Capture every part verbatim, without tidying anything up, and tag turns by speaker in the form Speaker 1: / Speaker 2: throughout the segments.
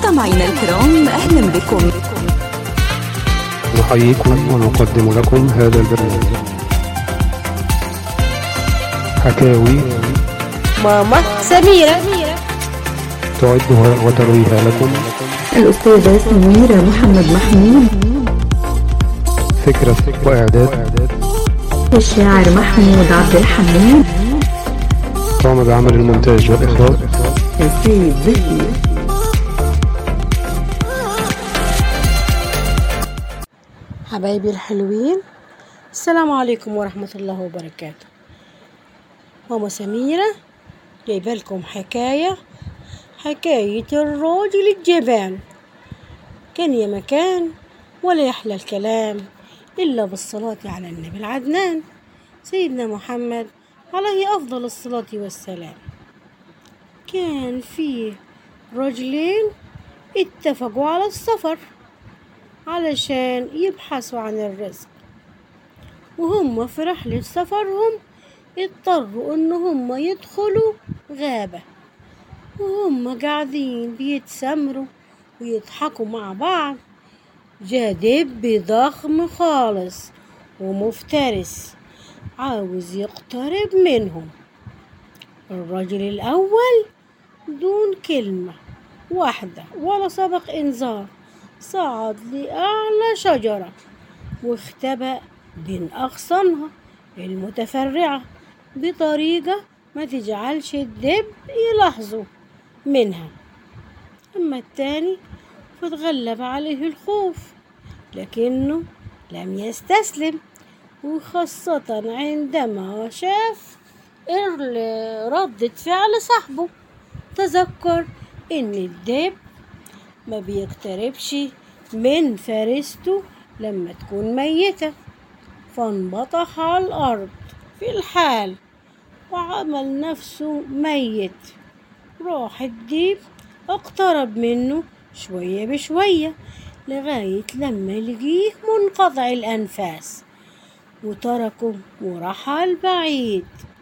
Speaker 1: مستمعينا الكرام، أهلا بكم.
Speaker 2: نحييكم ونقدم لكم هذا البرنامج حكاوي
Speaker 3: ماما سميرة،
Speaker 2: تعدها وترويها لكم
Speaker 4: الأستاذة سميرة محمد محمود.
Speaker 2: فكرة وإعداد
Speaker 4: الشاعر محمود عبد الحميد.
Speaker 2: قام بعمل المونتاج والإخراج
Speaker 4: السيد زكي.
Speaker 3: حبايبي الحلوين، السلام عليكم ورحمة الله وبركاته. ماما سميرة جايبه لكم حكاية حكاية الراجل الجبان. كان يا مكان ولا يحلى الكلام إلا بالصلاة على النبي العدنان سيدنا محمد عليه أفضل الصلاة والسلام. كان فيه رجلين اتفقوا على السفر علشان يبحثوا عن الرزق، وهم في رحلة سفرهم اضطروا ان هم يدخلوا غابة، وهم قاعدين بيتسمروا ويضحكوا مع بعض. جا دب ضخم خالص ومفترس عاوز يقترب منهم. الرجل الأول دون كلمة واحدة ولا سبق إنذار صعد لأعلى شجرة واختبأ بين أغصانها المتفرعة بطريقة ما تجعلش الدب يلاحظوا منها. أما التاني فتغلب عليه الخوف لكنه لم يستسلم، وخاصة عندما شاف ردة فعل صاحبه. تذكر إن الدب ما بيقتربش من فريسته لما تكون ميتة، فانبطح على الأرض في الحال وعمل نفسه ميت. راح الديب اقترب منه شوية بشوية لغاية لما لقيه منقطع الأنفاس وتركه ورحل بعيد.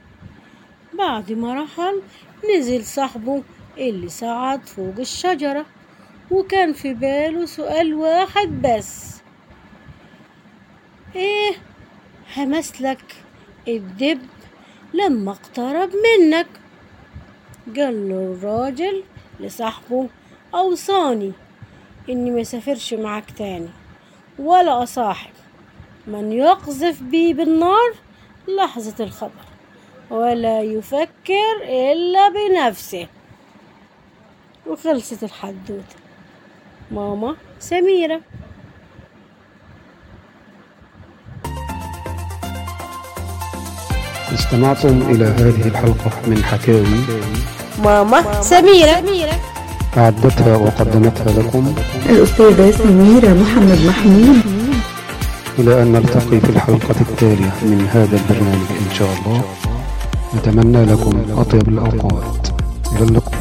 Speaker 3: بعد ما رحل نزل صاحبه اللي صعد فوق الشجرة، وكان في باله سؤال واحد بس: ايه همسلك الدب لما اقترب منك؟ قال له الراجل لصاحبه: اوصاني اني ما سافرش معاك تاني ولا اصاحب من يقذف بي بالنار لحظة الخطر ولا يفكر الا بنفسه. وخلصت الحدوته. ماما سميرة.
Speaker 2: استمعتم إلى هذه الحلقة من حكاوي
Speaker 3: ماما سميرة،
Speaker 2: أعدتها وقدمتها لكم
Speaker 4: الأستاذة سميرة محمد محمود.
Speaker 2: إلى أن نلتقي في الحلقة التالية من هذا البرنامج إن شاء الله. نتمنى لكم أطيب الأوقات. إلى اللقاء.